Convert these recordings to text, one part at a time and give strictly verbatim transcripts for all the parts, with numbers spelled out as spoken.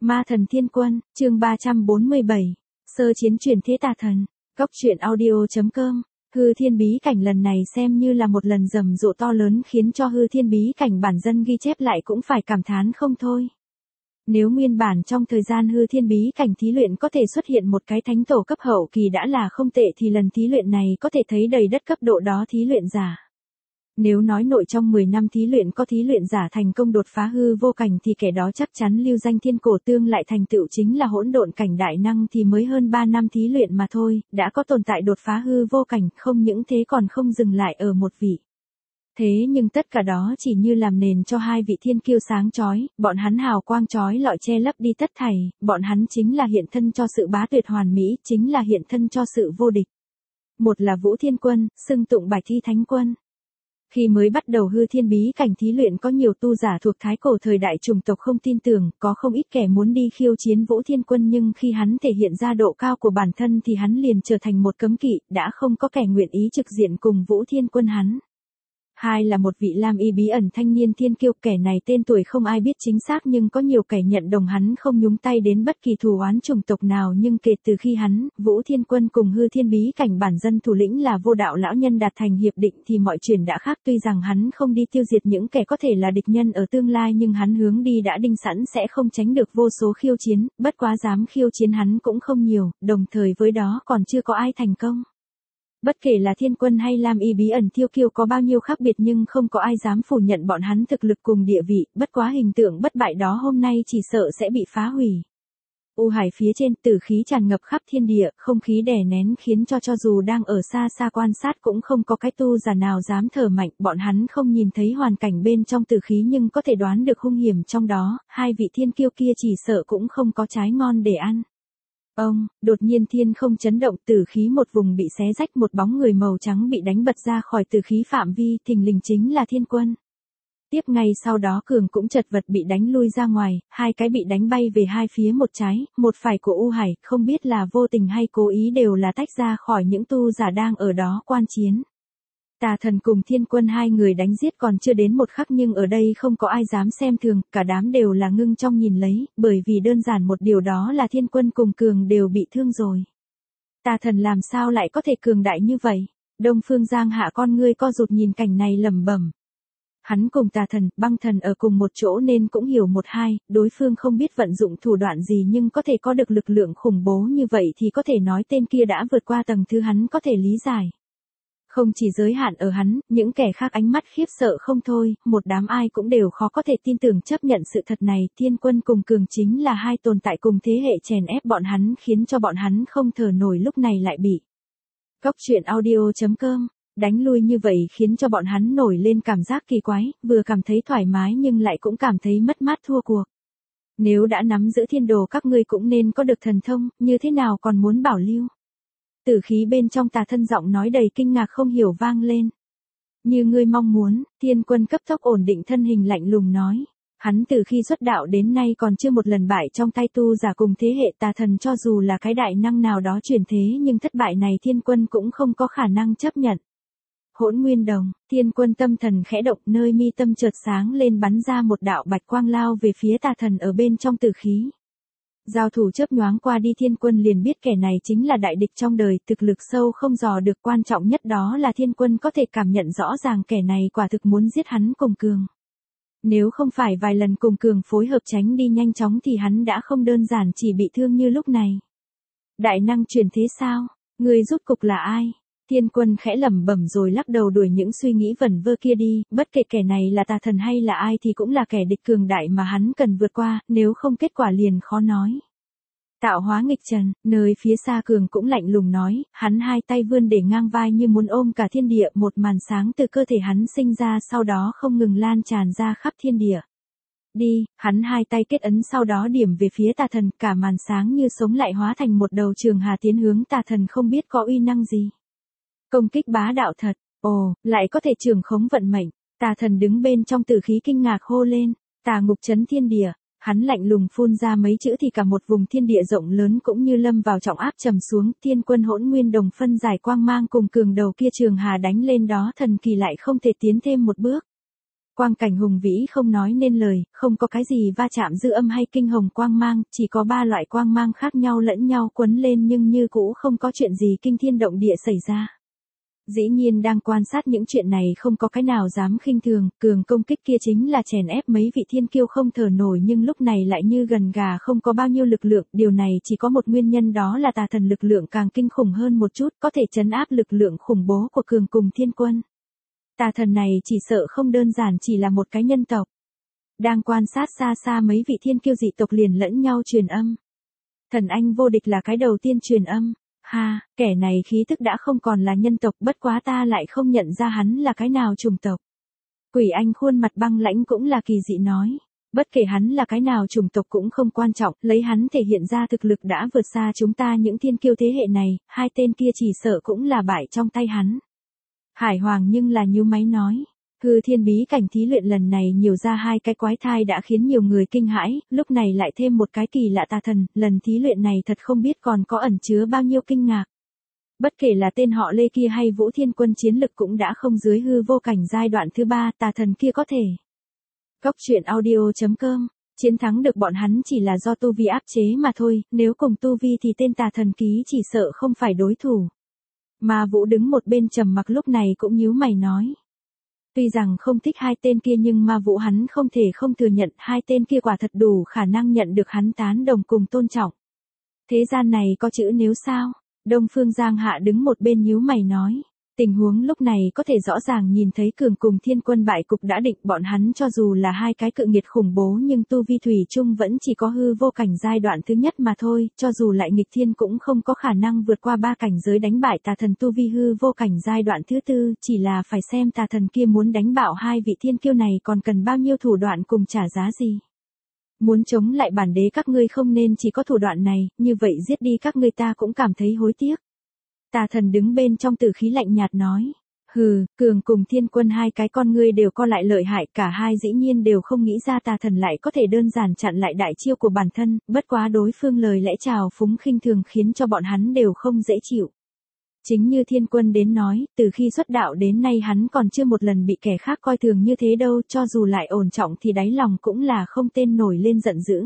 Ma thần thiên quân, chương ba trăm bốn mươi bảy. Sơ chiến chuyển thế tà thần. Cốc truyện audio chấm com. Hư thiên bí cảnh lần này xem như là một lần rầm rộ to lớn khiến cho hư thiên bí cảnh bản dân ghi chép lại cũng phải cảm thán không thôi. Nếu nguyên bản trong thời gian hư thiên bí cảnh thí luyện có thể xuất hiện một cái thánh tổ cấp hậu kỳ đã là không tệ thì lần thí luyện này có thể thấy đầy đất cấp độ đó thí luyện giả. Nếu nói nội trong mười năm thí luyện có thí luyện giả thành công đột phá hư vô cảnh thì kẻ đó chắc chắn lưu danh thiên cổ tương lại thành tựu chính là hỗn độn cảnh đại năng thì mới hơn ba năm thí luyện mà thôi, đã có tồn tại đột phá hư vô cảnh, không những thế còn không dừng lại ở một vị. Thế nhưng tất cả đó chỉ như làm nền cho hai vị thiên kiêu sáng chói, bọn hắn hào quang chói lọi che lấp đi tất thảy, bọn hắn chính là hiện thân cho sự bá tuyệt hoàn mỹ, chính là hiện thân cho sự vô địch. Một là Vũ Thiên Quân, xưng tụng Bạch Thi Thánh Quân. Khi mới bắt đầu hư thiên bí cảnh thí luyện có nhiều tu giả thuộc thái cổ thời đại chủng tộc không tin tưởng, có không ít kẻ muốn đi khiêu chiến Vũ Thiên Quân nhưng khi hắn thể hiện ra độ cao của bản thân thì hắn liền trở thành một cấm kỵ, đã không có kẻ nguyện ý trực diện cùng Vũ Thiên Quân hắn. Hai là một vị lam y bí ẩn thanh niên thiên kiêu, kẻ này tên tuổi không ai biết chính xác nhưng có nhiều kẻ nhận đồng hắn không nhúng tay đến bất kỳ thù oán chủng tộc nào nhưng kể từ khi hắn, Vũ Thiên Quân cùng hư thiên bí cảnh bản dân thủ lĩnh là Vô Đạo lão nhân đạt thành hiệp định thì mọi chuyện đã khác, tuy rằng hắn không đi tiêu diệt những kẻ có thể là địch nhân ở tương lai nhưng hắn hướng đi đã đinh sẵn sẽ không tránh được vô số khiêu chiến, bất quá dám khiêu chiến hắn cũng không nhiều, đồng thời với đó còn chưa có ai thành công. Bất kể là Thiên Quân hay Lam Y bí ẩn thiêu kiêu có bao nhiêu khác biệt nhưng không có ai dám phủ nhận bọn hắn thực lực cùng địa vị, bất quá hình tượng bất bại đó hôm nay chỉ sợ sẽ bị phá hủy. U hải phía trên tử khí tràn ngập khắp thiên địa, không khí đè nén khiến cho cho dù đang ở xa xa quan sát cũng không có cái tu giả nào dám thở mạnh, bọn hắn không nhìn thấy hoàn cảnh bên trong tử khí nhưng có thể đoán được hung hiểm trong đó, hai vị thiên kiêu kia chỉ sợ cũng không có trái ngon để ăn. Ông, đột nhiên thiên không chấn động, tử khí một vùng bị xé rách, một bóng người màu trắng bị đánh bật ra khỏi tử khí phạm vi, thình lình chính là Thiên Quân. Tiếp ngay sau đó Cường cũng chật vật bị đánh lui ra ngoài, hai cái bị đánh bay về hai phía một trái, một phải của U Hải, không biết là vô tình hay cố ý đều là tách ra khỏi những tu giả đang ở đó quan chiến. Tà thần cùng Thiên Quân hai người đánh giết còn chưa đến một khắc nhưng ở đây không có ai dám xem thường, cả đám đều là ngưng trong nhìn lấy, bởi vì đơn giản một điều đó là Thiên Quân cùng Cường đều bị thương rồi. Tà thần làm sao lại có thể cường đại như vậy? Đông Phương Giang Hạ con ngươi co rụt nhìn cảnh này lẩm bẩm. Hắn cùng tà thần, băng thần ở cùng một chỗ nên cũng hiểu một hai, đối phương không biết vận dụng thủ đoạn gì nhưng có thể có được lực lượng khủng bố như vậy thì có thể nói tên kia đã vượt qua tầng thứ hắn có thể lý giải. Không chỉ giới hạn ở hắn, những kẻ khác ánh mắt khiếp sợ không thôi, một đám ai cũng đều khó có thể tin tưởng chấp nhận sự thật này, Thiên Quân cùng Cường chính là hai tồn tại cùng thế hệ chèn ép bọn hắn khiến cho bọn hắn không thở nổi lúc này lại bị. Cốc truyện audio chấm com, đánh lui như vậy khiến cho bọn hắn nổi lên cảm giác kỳ quái, vừa cảm thấy thoải mái nhưng lại cũng cảm thấy mất mát thua cuộc. Nếu đã nắm giữ thiên đồ các ngươi cũng nên có được thần thông, như thế nào còn muốn bảo lưu? Tử khí bên trong tà thân giọng nói đầy kinh ngạc không hiểu vang lên. Như ngươi mong muốn, Thiên Quân cấp tốc ổn định thân hình lạnh lùng nói. Hắn từ khi xuất đạo đến nay còn chưa một lần bại trong tay tu giả cùng thế hệ tà thần, cho dù là cái đại năng nào đó chuyển thế nhưng thất bại này Thiên Quân cũng không có khả năng chấp nhận. Hỗn Nguyên Đồng, Thiên Quân tâm thần khẽ động, nơi mi tâm chợt sáng lên bắn ra một đạo bạch quang lao về phía tà thần ở bên trong tử khí. Giao thủ chớp nhoáng qua đi, Thiên Quân liền biết kẻ này chính là đại địch trong đời, thực lực sâu không dò được, quan trọng nhất đó là Thiên Quân có thể cảm nhận rõ ràng kẻ này quả thực muốn giết hắn cùng Cường. Nếu không phải vài lần cùng Cường phối hợp tránh đi nhanh chóng thì hắn đã không đơn giản chỉ bị thương như lúc này. Đại năng truyền thế sao? Người rốt cục là ai? Thiên Quân khẽ lẩm bẩm rồi lắc đầu đuổi những suy nghĩ vẩn vơ kia đi, bất kể kẻ này là tà thần hay là ai thì cũng là kẻ địch cường đại mà hắn cần vượt qua, nếu không kết quả liền khó nói. Tạo hóa nghịch trần, nơi phía xa Cường cũng lạnh lùng nói, hắn hai tay vươn để ngang vai như muốn ôm cả thiên địa, một màn sáng từ cơ thể hắn sinh ra sau đó không ngừng lan tràn ra khắp thiên địa. Đi, hắn hai tay kết ấn sau đó điểm về phía tà thần, cả màn sáng như sống lại hóa thành một đầu trường hà tiến hướng tà thần không biết có uy năng gì. Công kích bá đạo thật, ồ, lại có thể trường khống vận mệnh, tà thần đứng bên trong tử khí kinh ngạc hô lên, tà ngục chấn thiên địa, hắn lạnh lùng phun ra mấy chữ thì cả một vùng thiên địa rộng lớn cũng như lâm vào trọng áp trầm xuống, Thiên Quân Hỗn Nguyên Đồng phân giải quang mang cùng Cường đầu kia trường hà đánh lên đó thần kỳ lại không thể tiến thêm một bước. Quang cảnh hùng vĩ không nói nên lời, không có cái gì va chạm dư âm hay kinh hồng quang mang, chỉ có ba loại quang mang khác nhau lẫn nhau quấn lên nhưng như cũ không có chuyện gì kinh thiên động địa xảy ra. Dĩ nhiên đang quan sát những chuyện này không có cái nào dám khinh thường, cường công kích kia chính là chèn ép mấy vị thiên kiêu không thở nổi nhưng lúc này lại như gần gà không có bao nhiêu lực lượng, điều này chỉ có một nguyên nhân đó là tà thần lực lượng càng kinh khủng hơn một chút, có thể trấn áp lực lượng khủng bố của cường cùng thiên quân. Tà thần này chỉ sợ không đơn giản chỉ là một cái nhân tộc. Đang quan sát xa xa mấy vị thiên kiêu dị tộc liền lẫn nhau truyền âm. Thần anh vô địch là cái đầu tiên truyền âm. Ha, kẻ này khí tức đã không còn là nhân tộc bất quá ta lại không nhận ra hắn là cái nào chủng tộc. Quỷ anh khuôn mặt băng lãnh cũng là kỳ dị nói. Bất kể hắn là cái nào chủng tộc cũng không quan trọng, lấy hắn thể hiện ra thực lực đã vượt xa chúng ta những thiên kiêu thế hệ này, hai tên kia chỉ sợ cũng là bại trong tay hắn. Hải Hoàng nhưng là nhíu máy nói. Hư thiên bí cảnh thí luyện lần này nhiều ra hai cái quái thai đã khiến nhiều người kinh hãi, lúc này lại thêm một cái kỳ lạ tà thần, lần thí luyện này thật không biết còn có ẩn chứa bao nhiêu kinh ngạc. Bất kể là tên họ Lê kia hay Vũ Thiên Quân chiến lực cũng đã không dưới hư vô cảnh giai đoạn thứ ba, tà thần kia có thể. Góc truyện audio chấm com, chiến thắng được bọn hắn chỉ là do tu vi áp chế mà thôi, nếu cùng tu vi thì tên tà thần ký chỉ sợ không phải đối thủ. Mà Vũ đứng một bên trầm mặc lúc này cũng nhíu mày nói. Tuy rằng không thích hai tên kia nhưng mà Vũ hắn không thể không thừa nhận hai tên kia quả thật đủ khả năng nhận được hắn tán đồng cùng tôn trọng. Thế gian này có chữ nếu sao? Đông Phương Giang Hạ đứng một bên nhíu mày nói. Tình huống lúc này có thể rõ ràng nhìn thấy cường cùng thiên quân bại cục đã định bọn hắn cho dù là hai cái cự nghiệt khủng bố nhưng tu vi thủy chung vẫn chỉ có hư vô cảnh giai đoạn thứ nhất mà thôi, cho dù lại nghịch thiên cũng không có khả năng vượt qua ba cảnh giới đánh bại tà thần tu vi hư vô cảnh giai đoạn thứ tư, chỉ là phải xem tà thần kia muốn đánh bạo hai vị thiên kiêu này còn cần bao nhiêu thủ đoạn cùng trả giá gì. Muốn chống lại bản đế các ngươi không nên chỉ có thủ đoạn này, như vậy giết đi các ngươi ta cũng cảm thấy hối tiếc. Tà thần đứng bên trong tử khí lạnh nhạt nói. Hừ, cường cùng thiên quân hai cái con ngươi đều co lại lợi hại, cả hai dĩ nhiên đều không nghĩ ra tà thần lại có thể đơn giản chặn lại đại chiêu của bản thân, bất quá đối phương lời lẽ trào phúng khinh thường khiến cho bọn hắn đều không dễ chịu. Chính như thiên quân đến nói, từ khi xuất đạo đến nay hắn còn chưa một lần bị kẻ khác coi thường như thế đâu, cho dù lại ổn trọng thì đáy lòng cũng là không tên nổi lên giận dữ.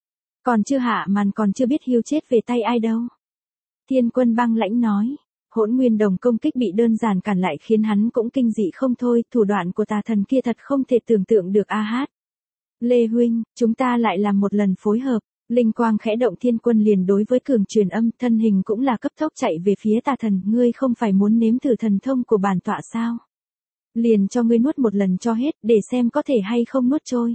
Còn chưa hạ màn còn chưa biết hiu chết về tay ai đâu. Thiên quân băng lãnh nói, Hỗn Nguyên Đồng công kích bị đơn giản cản lại khiến hắn cũng kinh dị không thôi, thủ đoạn của tà thần kia thật không thể tưởng tượng được a hát. Lê huynh, chúng ta lại làm một lần phối hợp, linh quang khẽ động thiên quân liền đối với cường truyền âm, thân hình cũng là cấp tốc chạy về phía tà thần, ngươi không phải muốn nếm thử thần thông của bản tọa sao? Liền cho ngươi nuốt một lần cho hết, để xem có thể hay không nuốt trôi.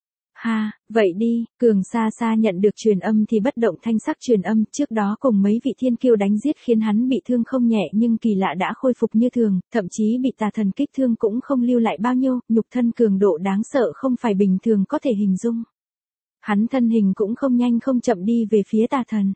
Ha, vậy đi, cường xa xa nhận được truyền âm thì bất động thanh sắc truyền âm, trước đó cùng mấy vị thiên kiêu đánh giết khiến hắn bị thương không nhẹ nhưng kỳ lạ đã khôi phục như thường, thậm chí bị tà thần kích thương cũng không lưu lại bao nhiêu, nhục thân cường độ đáng sợ không phải bình thường có thể hình dung. Hắn thân hình cũng không nhanh không chậm đi về phía tà thần.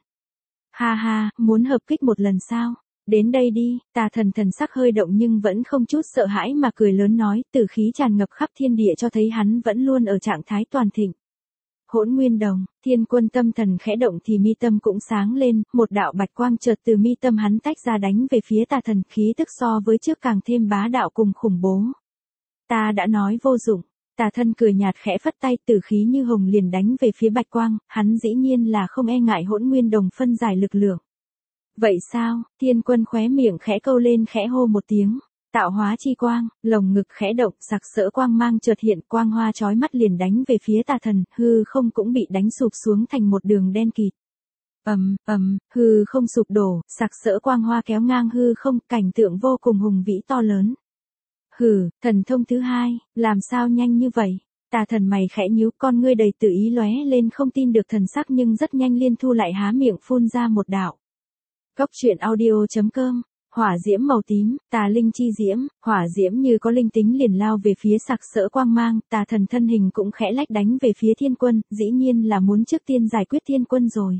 Ha ha, muốn hợp kích một lần sao? Đến đây đi, tà thần thần sắc hơi động nhưng vẫn không chút sợ hãi mà cười lớn nói, tử khí tràn ngập khắp thiên địa cho thấy hắn vẫn luôn ở trạng thái toàn thịnh. Hỗn Nguyên Đồng, thiên quân tâm thần khẽ động thì mi tâm cũng sáng lên, một đạo bạch quang chợt từ mi tâm hắn tách ra đánh về phía tà thần, khí tức so với trước càng thêm bá đạo cùng khủng bố. Ta đã nói vô dụng, tà thân cười nhạt khẽ phất tay, tử khí như hồng liền đánh về phía bạch quang, hắn dĩ nhiên là không e ngại Hỗn Nguyên Đồng phân giải lực lượng. Vậy sao, thiên quân khóe miệng khẽ câu lên khẽ hô một tiếng, tạo hóa chi quang, lồng ngực khẽ động, sặc sỡ quang mang chợt hiện, quang hoa chói mắt liền đánh về phía tà thần, hư không cũng bị đánh sụp xuống thành một đường đen kịt. Ầm, ầm, hư không sụp đổ, sặc sỡ quang hoa kéo ngang hư không, cảnh tượng vô cùng hùng vĩ to lớn. Hừ, thần thông thứ hai, làm sao nhanh như vậy? Tà thần mày khẽ nhíu, con ngươi đầy tự ý lóe lên không tin được thần sắc nhưng rất nhanh liên thu lại há miệng phun ra một đạo. Góc truyện audio chấm com, hỏa diễm màu tím, tà linh chi diễm, hỏa diễm như có linh tính liền lao về phía sặc sỡ quang mang, tà thần thân hình cũng khẽ lách đánh về phía thiên quân, dĩ nhiên là muốn trước tiên giải quyết thiên quân rồi.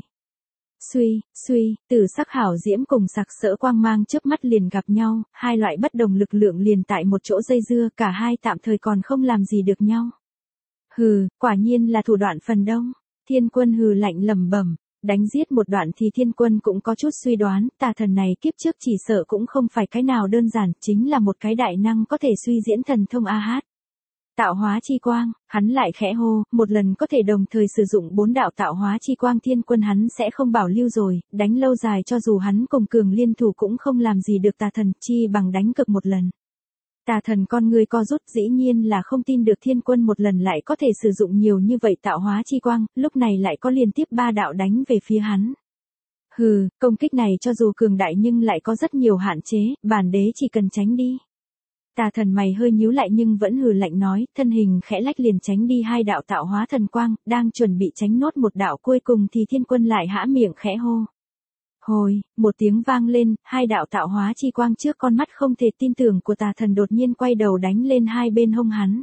Suy, suy, tử sắc hảo diễm cùng sặc sỡ quang mang trước mắt liền gặp nhau, hai loại bất đồng lực lượng liền tại một chỗ dây dưa, cả hai tạm thời còn không làm gì được nhau. Hừ, quả nhiên là thủ đoạn phần đông, thiên quân hừ lạnh lẩm bẩm. Đánh giết một đoạn thì thiên quân cũng có chút suy đoán, tà thần này kiếp trước chỉ sợ cũng không phải cái nào đơn giản, chính là một cái đại năng có thể suy diễn thần thông a hát. Tạo hóa chi quang, hắn lại khẽ hô, một lần có thể đồng thời sử dụng bốn đạo tạo hóa chi quang thiên quân hắn sẽ không bảo lưu rồi, đánh lâu dài cho dù hắn cùng cường liên thủ cũng không làm gì được tà thần, chi bằng đánh cực một lần. Tà thần con người co rút, dĩ nhiên là không tin được thiên quân một lần lại có thể sử dụng nhiều như vậy tạo hóa chi quang, lúc này lại có liên tiếp ba đạo đánh về phía hắn. Hừ, công kích này cho dù cường đại nhưng lại có rất nhiều hạn chế, bản đế chỉ cần tránh đi. Tà thần mày hơi nhíu lại nhưng vẫn hừ lạnh nói, thân hình khẽ lách liền tránh đi hai đạo tạo hóa thần quang, đang chuẩn bị tránh nốt một đạo cuối cùng thì thiên quân lại hã miệng khẽ hô. Hồi, một tiếng vang lên, hai đạo tạo hóa chi quang trước con mắt không thể tin tưởng của tà thần đột nhiên quay đầu đánh lên hai bên hông hắn.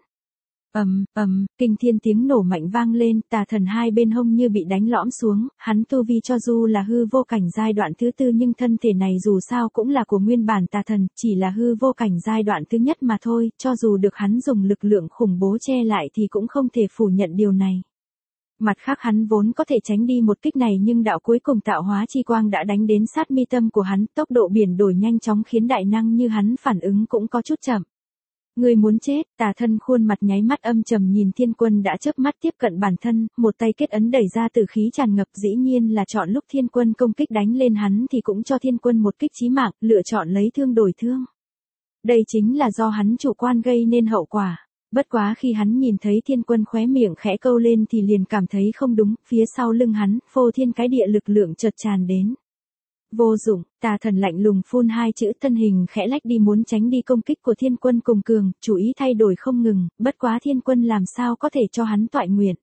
Ầm, ầm, kinh thiên tiếng nổ mạnh vang lên, tà thần hai bên hông như bị đánh lõm xuống, hắn tu vi cho dù là hư vô cảnh giai đoạn thứ tư nhưng thân thể này dù sao cũng là của nguyên bản tà thần, chỉ là hư vô cảnh giai đoạn thứ nhất mà thôi, cho dù được hắn dùng lực lượng khủng bố che lại thì cũng không thể phủ nhận điều này. Mặt khác hắn vốn có thể tránh đi một kích này nhưng đạo cuối cùng tạo hóa chi quang đã đánh đến sát mi tâm của hắn, tốc độ biển đổi nhanh chóng khiến đại năng như hắn phản ứng cũng có chút chậm. Người muốn chết, tà thân khuôn mặt nháy mắt âm trầm nhìn thiên quân đã chớp mắt tiếp cận bản thân, một tay kết ấn đẩy ra tử khí tràn ngập, dĩ nhiên là chọn lúc thiên quân công kích đánh lên hắn thì cũng cho thiên quân một kích chí mạng, lựa chọn lấy thương đổi thương. Đây chính là do hắn chủ quan gây nên hậu quả. Bất quá khi hắn nhìn thấy thiên quân khóe miệng khẽ câu lên thì liền cảm thấy không đúng, phía sau lưng hắn, phô thiên cái địa lực lượng chợt tràn đến. Vô dụng, tà thần lạnh lùng phun hai chữ, thân hình khẽ lách đi muốn tránh đi công kích của thiên quân cùng cường, chủ ý thay đổi không ngừng, bất quá thiên quân làm sao có thể cho hắn toại nguyện.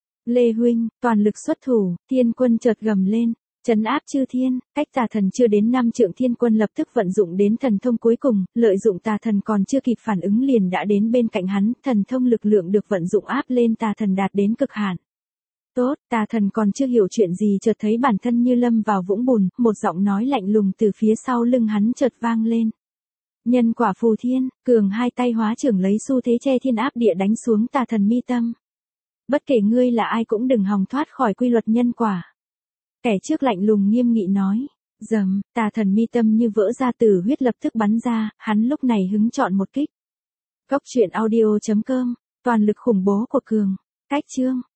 Lê huynh, toàn lực xuất thủ, thiên quân chợt gầm lên. Trấn áp chư thiên, cách tà thần chưa đến năm trượng thiên quân lập tức vận dụng đến thần thông cuối cùng, lợi dụng tà thần còn chưa kịp phản ứng liền đã đến bên cạnh hắn, thần thông lực lượng được vận dụng áp lên tà thần đạt đến cực hạn. Tốt, tà thần còn chưa hiểu chuyện gì chợt thấy bản thân như lâm vào vũng bùn, một giọng nói lạnh lùng từ phía sau lưng hắn chợt vang lên. Nhân quả phù thiên, cường hai tay hóa trưởng lấy xu thế che thiên áp địa đánh xuống tà thần mi tâm. Bất kể ngươi là ai cũng đừng hòng thoát khỏi quy luật nhân quả. Kẻ trước lạnh lùng nghiêm nghị nói, dầm, tà thần mi tâm như vỡ ra tử huyết lập tức bắn ra, hắn lúc này hứng chọn một kích. Cốc truyện audio chấm com, toàn lực khủng bố của cường, cách chương.